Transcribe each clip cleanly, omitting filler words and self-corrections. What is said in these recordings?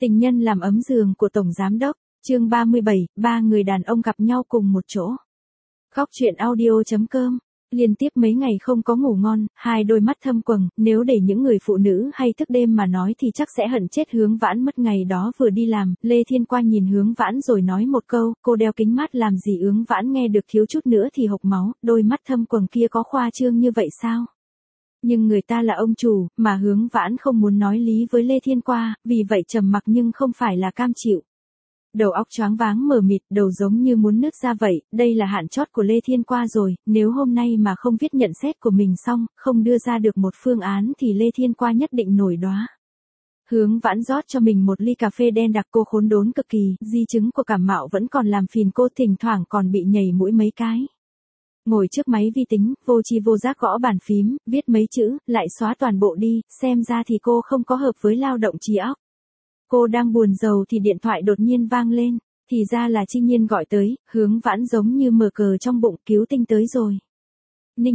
Tình nhân làm ấm giường của Tổng Giám Đốc, chương 37, ba người đàn ông gặp nhau cùng một chỗ. Góc truyện audio.com. Liên tiếp mấy ngày không có ngủ ngon, hai đôi mắt thâm quầng, nếu để những người phụ nữ hay thức đêm mà nói thì chắc sẽ hận chết Hướng Vãn mất. Ngày đó vừa đi làm, Lê Thiên qua nhìn Hướng Vãn rồi nói một câu, cô đeo kính mát làm gì? Hướng Vãn nghe được thiếu chút nữa thì hộc máu, đôi mắt thâm quầng kia có khoa trương như vậy sao? Nhưng người ta là ông chủ, mà Hướng Vãn không muốn nói lý với Lê Thiên qua, vì vậy trầm mặc nhưng không phải là cam chịu. Đầu óc choáng váng mờ mịt, đầu giống như muốn nứt ra vậy, đây là hạn chót của Lê Thiên qua rồi, nếu hôm nay mà không viết nhận xét của mình xong, không đưa ra được một phương án thì Lê Thiên qua nhất định nổi đoá. Hướng Vãn rót cho mình một ly cà phê đen đặc, cô khốn đốn cực kỳ, di chứng của cảm mạo vẫn còn làm phiền cô, thỉnh thoảng còn bị nhảy mũi mấy cái. Ngồi trước máy vi tính, vô tri vô giác gõ bàn phím, viết mấy chữ, lại xóa toàn bộ đi, xem ra thì cô không có hợp với lao động trí óc. Cô đang buồn rầu thì điện thoại đột nhiên vang lên, thì ra là Chi Nhiên gọi tới, Hướng Vãn giống như mở cờ trong bụng, cứu tinh tới rồi. Ninh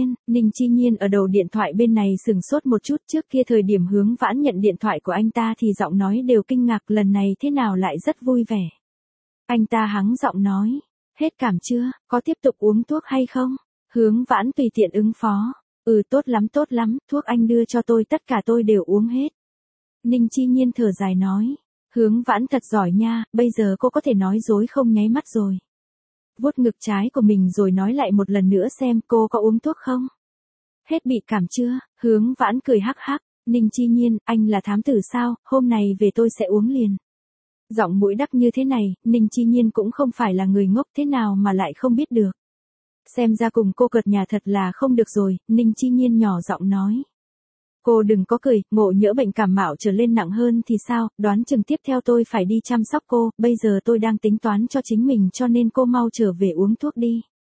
Chi Nhiên ở đầu điện thoại bên này sửng sốt một chút, trước kia thời điểm Hướng Vãn nhận điện thoại của anh ta thì giọng nói đều kinh ngạc, lần này thế nào lại rất vui vẻ. Anh ta hắng giọng nói. Hết cảm chưa, có tiếp tục uống thuốc hay không? Hướng Vãn tùy tiện ứng phó. Tốt lắm, thuốc anh đưa cho tôi tất cả tôi đều uống hết. Ninh Chi Nhiên thở dài nói. Hướng Vãn thật giỏi nha, bây giờ cô có thể nói dối không nháy mắt rồi. Vuốt ngực trái của mình rồi nói lại một lần nữa xem cô có uống thuốc không? Hết bị cảm chưa? Hướng Vãn cười hắc hắc. Ninh Chi Nhiên, anh là thám tử sao, hôm nay về tôi sẽ uống liền. Giọng mũi đắc như thế này, Ninh Chi Nhiên cũng không phải là người ngốc, thế nào mà lại không biết được. Xem ra cùng cô cợt nhà thật là không được rồi, Ninh Chi Nhiên nhỏ giọng nói. Cô đừng có cười, ngộ nhỡ bệnh cảm mạo trở lên nặng hơn thì sao, đoán chừng tiếp theo tôi phải đi chăm sóc cô, bây giờ tôi đang tính toán cho chính mình cho nên cô mau trở về uống thuốc đi.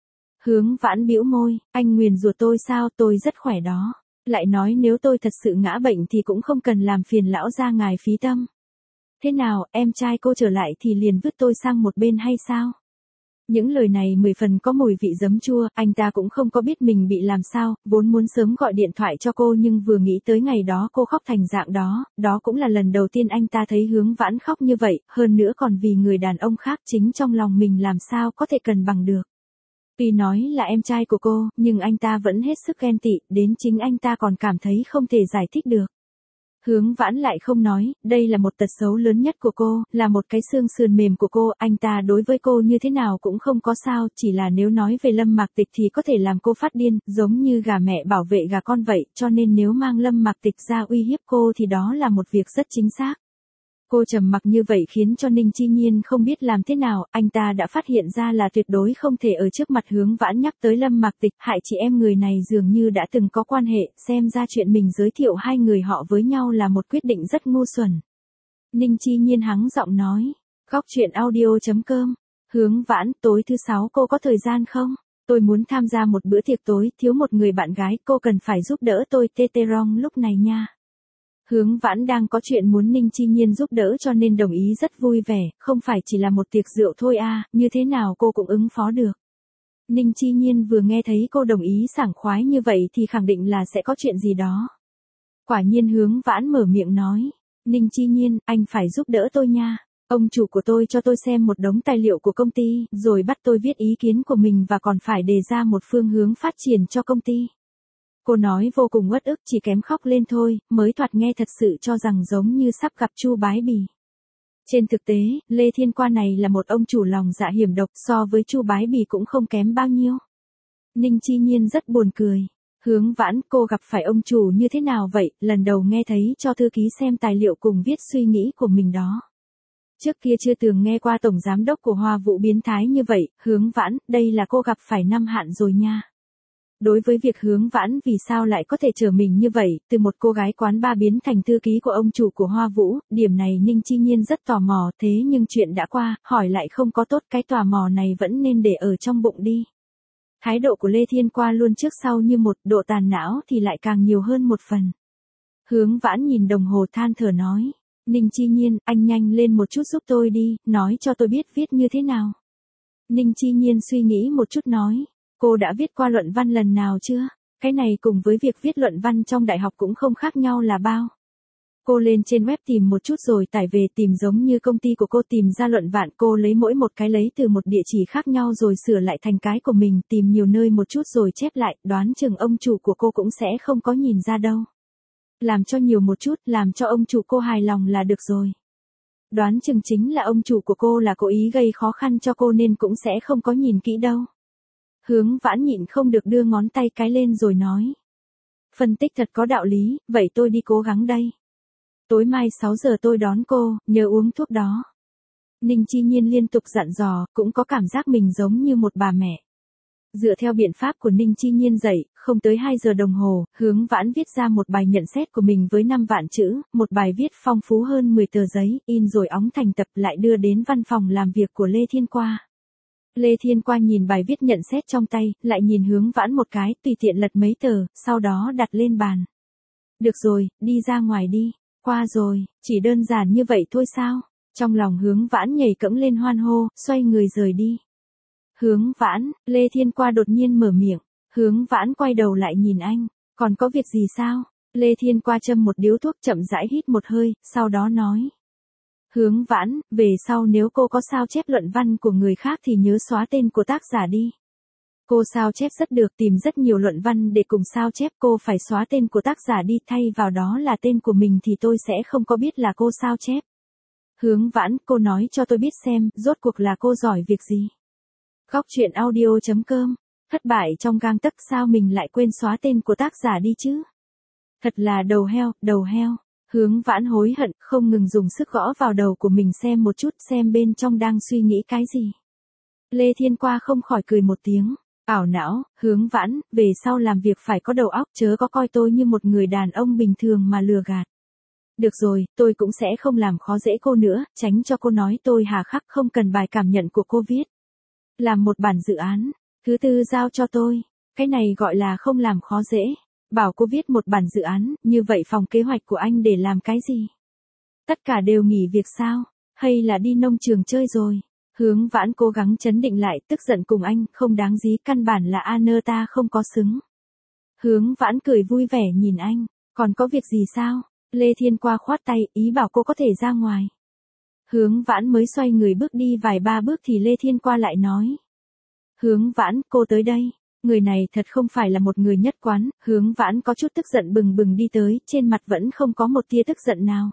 Hướng Vãn bĩu môi, anh nguyền rủa tôi sao, tôi rất khỏe đó. Lại nói nếu tôi thật sự ngã bệnh thì cũng không cần làm phiền lão gia ngài phí tâm. Thế nào, em trai cô trở lại thì liền vứt tôi sang một bên hay sao? Những lời này 10 phần có mùi vị giấm chua, anh ta cũng không có biết mình bị làm sao, vốn muốn sớm gọi điện thoại cho cô nhưng vừa nghĩ tới ngày đó cô khóc thành dạng đó, đó cũng là lần đầu tiên anh ta thấy Hướng Vãn khóc như vậy, hơn nữa còn vì người đàn ông khác, chính trong lòng mình làm sao có thể cân bằng được. Tuy nói là em trai của cô, nhưng anh ta vẫn hết sức ghen tị, đến chính anh ta còn cảm thấy không thể giải thích được. Hướng Vãn lại không nói, đây là một tật xấu lớn nhất của cô, là một cái xương sườn mềm của cô, anh ta đối với cô như thế nào cũng không có sao, chỉ là nếu nói về Lâm Mạc Tịch thì có thể làm cô phát điên, giống như gà mẹ bảo vệ gà con vậy, cho nên nếu mang Lâm Mạc Tịch ra uy hiếp cô thì đó là một việc rất chính xác. Cô trầm mặc như vậy khiến cho Ninh Chi Nhiên không biết làm thế nào, anh ta đã phát hiện ra là tuyệt đối không thể ở trước mặt Hướng Vãn nhắc tới Lâm Mạc Tịch, hại chị em người này dường như đã từng có quan hệ, xem ra chuyện mình giới thiệu hai người họ với nhau là một quyết định rất ngu xuẩn. Ninh Chi Nhiên hắng giọng nói, góc truyện audio.com, Hướng Vãn, tối thứ 6 cô có thời gian không? Tôi muốn tham gia một bữa tiệc tối, thiếu một người bạn gái, cô cần phải giúp đỡ tôi Teterong lúc này nha. Hướng Vãn đang có chuyện muốn Ninh Chi Nhiên giúp đỡ cho nên đồng ý rất vui vẻ, không phải chỉ là một tiệc rượu thôi à, như thế nào cô cũng ứng phó được. Ninh Chi Nhiên vừa nghe thấy cô đồng ý sảng khoái như vậy thì khẳng định là sẽ có chuyện gì đó. Quả nhiên Hướng Vãn mở miệng nói, Ninh Chi Nhiên, anh phải giúp đỡ tôi nha. Ông chủ của tôi cho tôi xem một đống tài liệu của công ty, rồi bắt tôi viết ý kiến của mình và còn phải đề ra một phương hướng phát triển cho công ty. Cô nói vô cùng uất ức, chỉ kém khóc lên thôi, mới thoạt nghe thật sự cho rằng giống như sắp gặp Chu Bái Bì. Trên thực tế, Lê Thiên qua này là một ông chủ lòng dạ hiểm độc, so với Chu Bái Bì cũng không kém bao nhiêu. Ninh Chi Nhiên rất buồn cười. Hướng Vãn, cô gặp phải ông chủ như thế nào vậy, lần đầu nghe thấy cho thư ký xem tài liệu cùng viết suy nghĩ của mình đó. Trước kia chưa từng nghe qua tổng giám đốc của Hoa Vũ biến thái như vậy, Hướng Vãn, đây là cô gặp phải năm hạn rồi nha. Đối với việc Hướng Vãn vì sao lại có thể trở mình như vậy, từ một cô gái quán bar biến thành thư ký của ông chủ của Hoa Vũ, điểm này Ninh Chi Nhiên rất tò mò, thế nhưng chuyện đã qua, hỏi lại không có tốt, cái tò mò này vẫn nên để ở trong bụng đi. Thái độ của Lê Thiên qua luôn trước sau như một, độ tàn não thì lại càng nhiều hơn một phần. Hướng Vãn nhìn đồng hồ than thở nói, Ninh Chi Nhiên, anh nhanh lên một chút giúp tôi đi, nói cho tôi biết viết như thế nào. Ninh Chi Nhiên suy nghĩ một chút nói, cô đã viết qua luận văn lần nào chưa? Cái này cùng với việc viết luận văn trong đại học cũng không khác nhau là bao. Cô lên trên web tìm một chút rồi tải về, tìm giống như công ty của cô, tìm ra luận vạn, cô lấy mỗi một cái lấy từ một địa chỉ khác nhau rồi sửa lại thành cái của mình, tìm nhiều nơi một chút rồi chép lại, đoán chừng ông chủ của cô cũng sẽ không có nhìn ra đâu. Làm cho nhiều một chút, làm cho ông chủ cô hài lòng là được rồi. Đoán chừng chính là ông chủ của cô là cố ý gây khó khăn cho cô nên cũng sẽ không có nhìn kỹ đâu. Hướng Vãn nhịn không được đưa ngón tay cái lên rồi nói. Phân tích thật có đạo lý, vậy tôi đi cố gắng đây. Tối mai 6 giờ tôi đón cô, nhớ uống thuốc đó. Ninh Chi Nhiên liên tục dặn dò, cũng có cảm giác mình giống như một bà mẹ. Dựa theo biện pháp của Ninh Chi Nhiên dạy, không tới 2 giờ đồng hồ, Hướng Vãn viết ra một bài nhận xét của mình với 5 vạn chữ, một bài viết phong phú hơn 10 tờ giấy, in rồi óng thành tập lại đưa đến văn phòng làm việc của Lê Thiên Qua. Lê Thiên Qua nhìn bài viết nhận xét trong tay, lại nhìn Hướng Vãn một cái, tùy tiện lật mấy tờ, sau đó đặt lên bàn. Được rồi, đi ra ngoài đi. Qua rồi, chỉ đơn giản như vậy thôi sao? Trong lòng Hướng Vãn nhảy cẫng lên hoan hô, xoay người rời đi. Hướng Vãn, Lê Thiên Qua đột nhiên mở miệng. Hướng Vãn quay đầu lại nhìn anh, còn có việc gì sao? Lê Thiên Qua châm một điếu thuốc chậm rãi hít một hơi, sau đó nói. Hướng Vãn, về sau nếu cô có sao chép luận văn của người khác thì nhớ xóa tên của tác giả đi. Cô sao chép rất được, tìm rất nhiều luận văn để cùng sao chép, cô phải xóa tên của tác giả đi, thay vào đó là tên của mình thì tôi sẽ không có biết là cô sao chép. Hướng Vãn, cô nói cho tôi biết xem, rốt cuộc là cô giỏi việc gì? Góc truyện audio.com, thất bại trong gang tấc, sao mình lại quên xóa tên của tác giả đi chứ? Thật là đầu heo, đầu heo. Hướng Vãn hối hận, không ngừng dùng sức gõ vào đầu của mình xem một chút, xem bên trong đang suy nghĩ cái gì. Lê Thiên Qua không khỏi cười một tiếng. Ảo não, Hướng Vãn, về sau làm việc phải có đầu óc, chớ có coi tôi như một người đàn ông bình thường mà lừa gạt. Được rồi, tôi cũng sẽ không làm khó dễ cô nữa, tránh cho cô nói tôi hà khắc, không cần bài cảm nhận của cô viết. Làm một bản dự án, thứ tư giao cho tôi, cái này gọi là không làm khó dễ. Bảo cô viết một bản dự án, như vậy phòng kế hoạch của anh để làm cái gì? Tất cả đều nghỉ việc sao? Hay là đi nông trường chơi rồi? Hướng Vãn cố gắng trấn định lại, tức giận cùng anh, không đáng gì, căn bản là Anơ ta không có xứng. Hướng Vãn cười vui vẻ nhìn anh, còn có việc gì sao? Lê Thiên Qua khoát tay, ý bảo cô có thể ra ngoài. Hướng Vãn mới xoay người bước đi vài ba bước thì Lê Thiên Qua lại nói. Hướng Vãn, cô tới đây. Người này thật không phải là một người nhất quán, Hướng Vãn có chút tức giận bừng bừng đi tới, trên mặt vẫn không có một tia tức giận nào.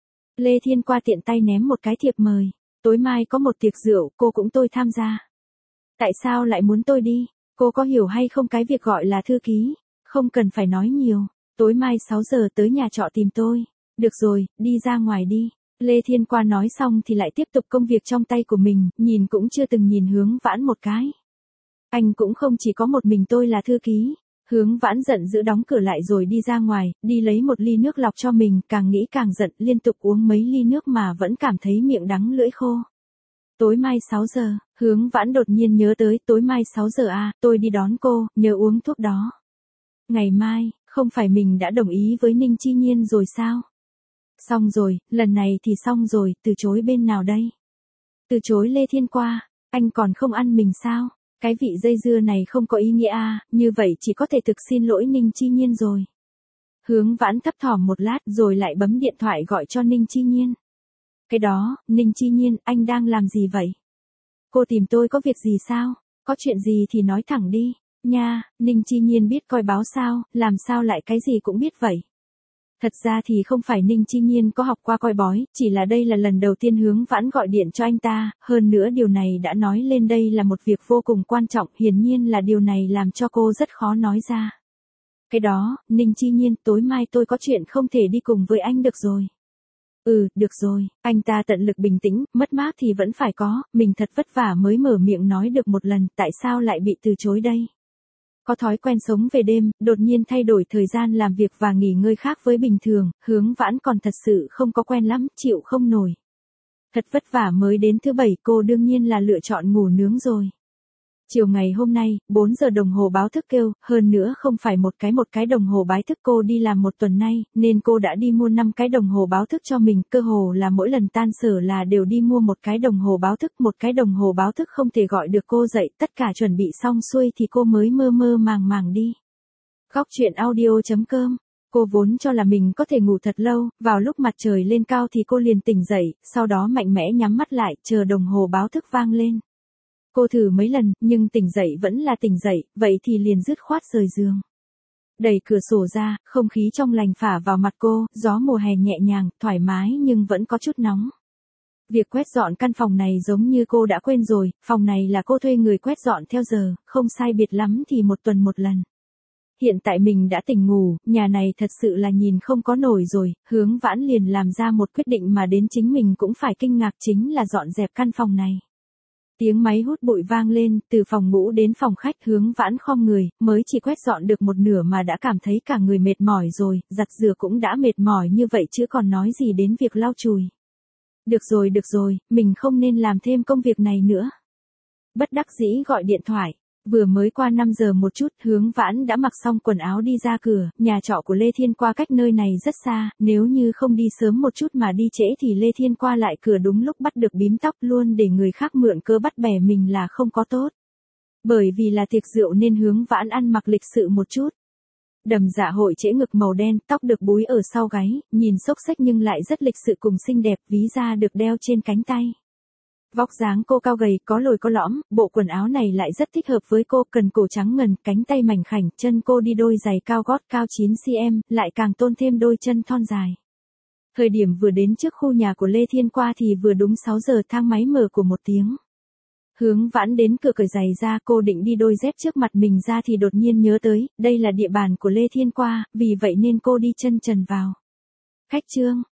Lê Thiên Qua tiện tay ném một cái thiệp mời. Tối mai có một tiệc rượu, cô cũng tôi tham gia. Tại sao lại muốn tôi đi? Cô có hiểu hay không cái việc gọi là thư ký? Không cần phải nói nhiều. Tối mai 6 giờ tới nhà trọ tìm tôi. Được rồi, đi ra ngoài đi. Lê Thiên Qua nói xong thì lại tiếp tục công việc trong tay của mình, nhìn cũng chưa từng nhìn Hướng Vãn một cái. Anh cũng không chỉ có một mình tôi là thư ký. Hướng Vãn giận dữ đóng cửa lại rồi đi ra ngoài, đi lấy một ly nước lọc cho mình, càng nghĩ càng giận, liên tục uống mấy ly nước mà vẫn cảm thấy miệng đắng lưỡi khô. Tối mai 6 giờ, Hướng Vãn đột nhiên nhớ tới, tối mai 6 giờ à, tôi đi đón cô, nhớ uống thuốc đó. Ngày mai, không phải mình đã đồng ý với Ninh Chi Nhiên rồi sao? Xong rồi, lần này thì xong rồi, từ chối bên nào đây? Từ chối Lê Thiên Qua, anh còn không ăn mình sao? Cái vị dây dưa này không có ý nghĩa à, như vậy chỉ có thể thực xin lỗi Ninh Chi Nhiên rồi. Hướng Vãn thấp thỏm một lát rồi lại bấm điện thoại gọi cho Ninh Chi Nhiên. Cái đó, Ninh Chi Nhiên, anh đang làm gì vậy? Cô tìm tôi có việc gì sao? Có chuyện gì thì nói thẳng đi. Nha, Ninh Chi Nhiên biết coi báo sao, làm sao lại cái gì cũng biết vậy? Thật ra thì không phải Ninh Chi Nhiên có học qua coi bói, chỉ là đây là lần đầu tiên Hướng Vãn gọi điện cho anh ta, hơn nữa điều này đã nói lên đây là một việc vô cùng quan trọng, hiển nhiên là điều này làm cho cô rất khó nói ra. Cái đó, Ninh Chi Nhiên, tối mai tôi có chuyện không thể đi cùng với anh được rồi. Được rồi, anh ta tận lực bình tĩnh, mất mát thì vẫn phải có, mình thật vất vả mới mở miệng nói được một lần, tại sao lại bị từ chối đây? Có thói quen sống về đêm, đột nhiên thay đổi thời gian làm việc và nghỉ ngơi khác với bình thường, Hướng Vãn còn thật sự không có quen lắm, chịu không nổi. Thật vất vả mới đến thứ bảy, cô đương nhiên là lựa chọn ngủ nướng rồi. Chiều ngày hôm nay, 4 giờ đồng hồ báo thức kêu, hơn nữa không phải một cái đồng hồ báo thức cô đi làm một tuần nay, nên cô đã đi mua 5 cái đồng hồ báo thức cho mình, cơ hồ là mỗi lần tan sở là đều đi mua một cái đồng hồ báo thức, một cái đồng hồ báo thức không thể gọi được cô dậy, tất cả chuẩn bị xong xuôi thì cô mới mơ mơ màng màng đi. Góc truyện audio.com Cô vốn cho là mình có thể ngủ thật lâu, vào lúc mặt trời lên cao thì cô liền tỉnh dậy, sau đó mạnh mẽ nhắm mắt lại, chờ đồng hồ báo thức vang lên. Cô thử mấy lần, nhưng tỉnh dậy vẫn là tỉnh dậy, vậy thì liền dứt khoát rời giường. Đẩy cửa sổ ra, không khí trong lành phả vào mặt cô, gió mùa hè nhẹ nhàng, thoải mái nhưng vẫn có chút nóng. Việc quét dọn căn phòng này giống như cô đã quên rồi, phòng này là cô thuê người quét dọn theo giờ, không sai biệt lắm thì một tuần một lần. Hiện tại mình đã tỉnh ngủ, nhà này thật sự là nhìn không có nổi rồi, Hướng Vãn liền làm ra một quyết định mà đến chính mình cũng phải kinh ngạc, chính là dọn dẹp căn phòng này. Tiếng máy hút bụi vang lên, từ phòng ngủ đến phòng khách, Hướng Vãn khom người, mới chỉ quét dọn được một nửa mà đã cảm thấy cả người mệt mỏi rồi, giặt rửa cũng đã mệt mỏi như vậy chứ còn nói gì đến việc lau chùi. Được rồi, mình không nên làm thêm công việc này nữa. Bất đắc dĩ gọi điện thoại. Vừa mới qua 5 giờ một chút, Hướng Vãn đã mặc xong quần áo đi ra cửa, nhà trọ của Lê Thiên Qua cách nơi này rất xa, nếu như không đi sớm một chút mà đi trễ thì Lê Thiên Qua lại cửa đúng lúc bắt được bím tóc luôn để người khác mượn cớ bắt bẻ mình là không có tốt. Bởi vì là tiệc rượu nên Hướng Vãn ăn mặc lịch sự một chút. Đầm dạ hội trễ ngực màu đen, tóc được búi ở sau gáy, nhìn xốc xếch nhưng lại rất lịch sự cùng xinh đẹp, ví da được đeo trên cánh tay. Vóc dáng cô cao gầy, có lồi có lõm, bộ quần áo này lại rất thích hợp với cô, cần cổ trắng ngần, cánh tay mảnh khảnh, chân cô đi đôi giày cao gót cao 9cm, lại càng tôn thêm đôi chân thon dài. Thời điểm vừa đến trước khu nhà của Lê Thiên Qua thì vừa đúng 6 giờ, thang máy mở của một tiếng. Hướng Vãn đến cửa cởi giày ra, cô định đi đôi dép trước mặt mình ra thì đột nhiên nhớ tới, đây là địa bàn của Lê Thiên Qua, vì vậy nên cô đi chân trần vào. Khách Trương,